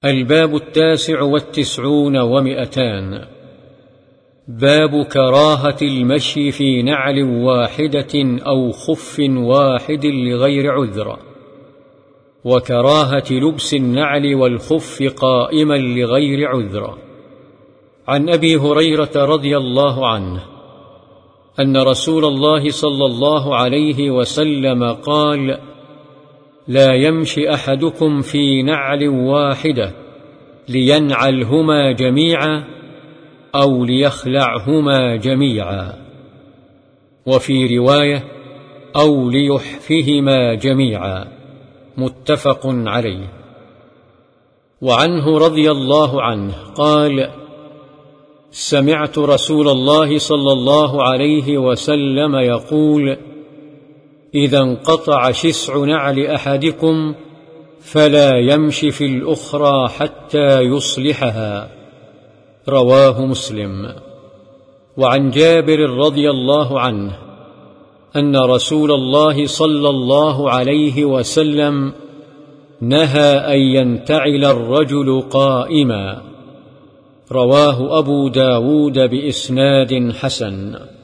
الباب 29 و200. باب كراهة المشي في نعل واحدة أو خف واحد لغير عذر، وكراهة لبس النعل والخف قائما لغير عذر. عن أبي هريرة رضي الله عنه أن رسول الله صلى الله عليه وسلم قال: لا يمشي أحدكم في نعل واحدة لينعلهما جميعا أو ليخلعهما جميعا، وفي رواية: أو ليحفهما جميعا، متفق عليه. وعنه رضي الله عنه قال: سمعت رسول الله صلى الله عليه وسلم يقول: إذا انقطع شسع نعل أحدكم فلا يمشي في الأخرى حتى يصلحها، رواه مسلم. وعن جابر رضي الله عنه أن رسول الله صلى الله عليه وسلم نهى أن ينتعل الرجل قائما، رواه أبو داود بإسناد حسن.